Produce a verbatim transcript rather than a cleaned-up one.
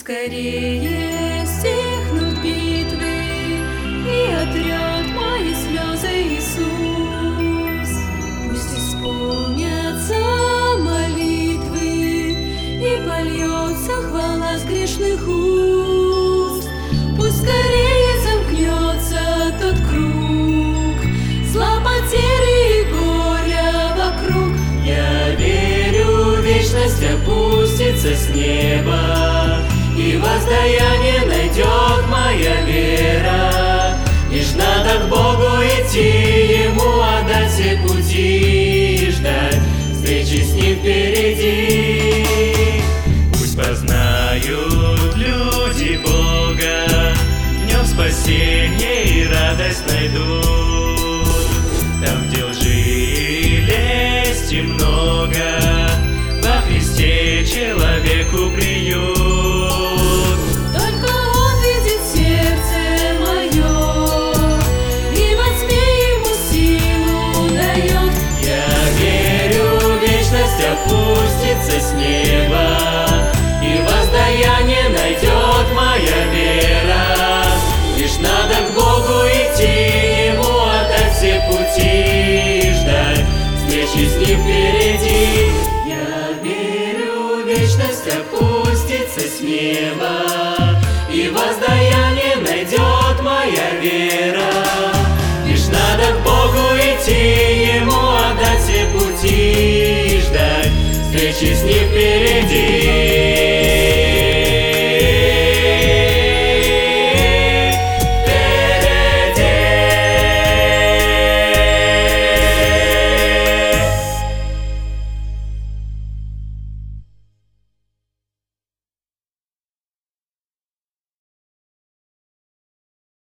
скорее стихнут битвы и отрет мои слезы, Иисус. Пусть исполнятся молитвы и польется хвала с грешных уст. Пусть скорее замкнется тот круг зла, потери и горя вокруг. Я верю, вечность опустится с неба, и воздаяние найдет моя вера. Лишь надо к Богу идти, Ему отдать все пути и ждать встречи с Ним впереди. Пусть познают люди Бога, в Нем спасение и радость найдут. Там, где лжи и лести много, во Христе человеку приют. Опустится с неба, и воздаяние найдет моя вера. Лишь надо к Богу идти, Ему отдать все пути и ждать встречи с Ним впереди. Я верю, вечность опустится с неба, и воздаяние найдет моя вера. Лишь надо к Богу идти, Ему отдать все пути и ждать встречи с Ним впереди.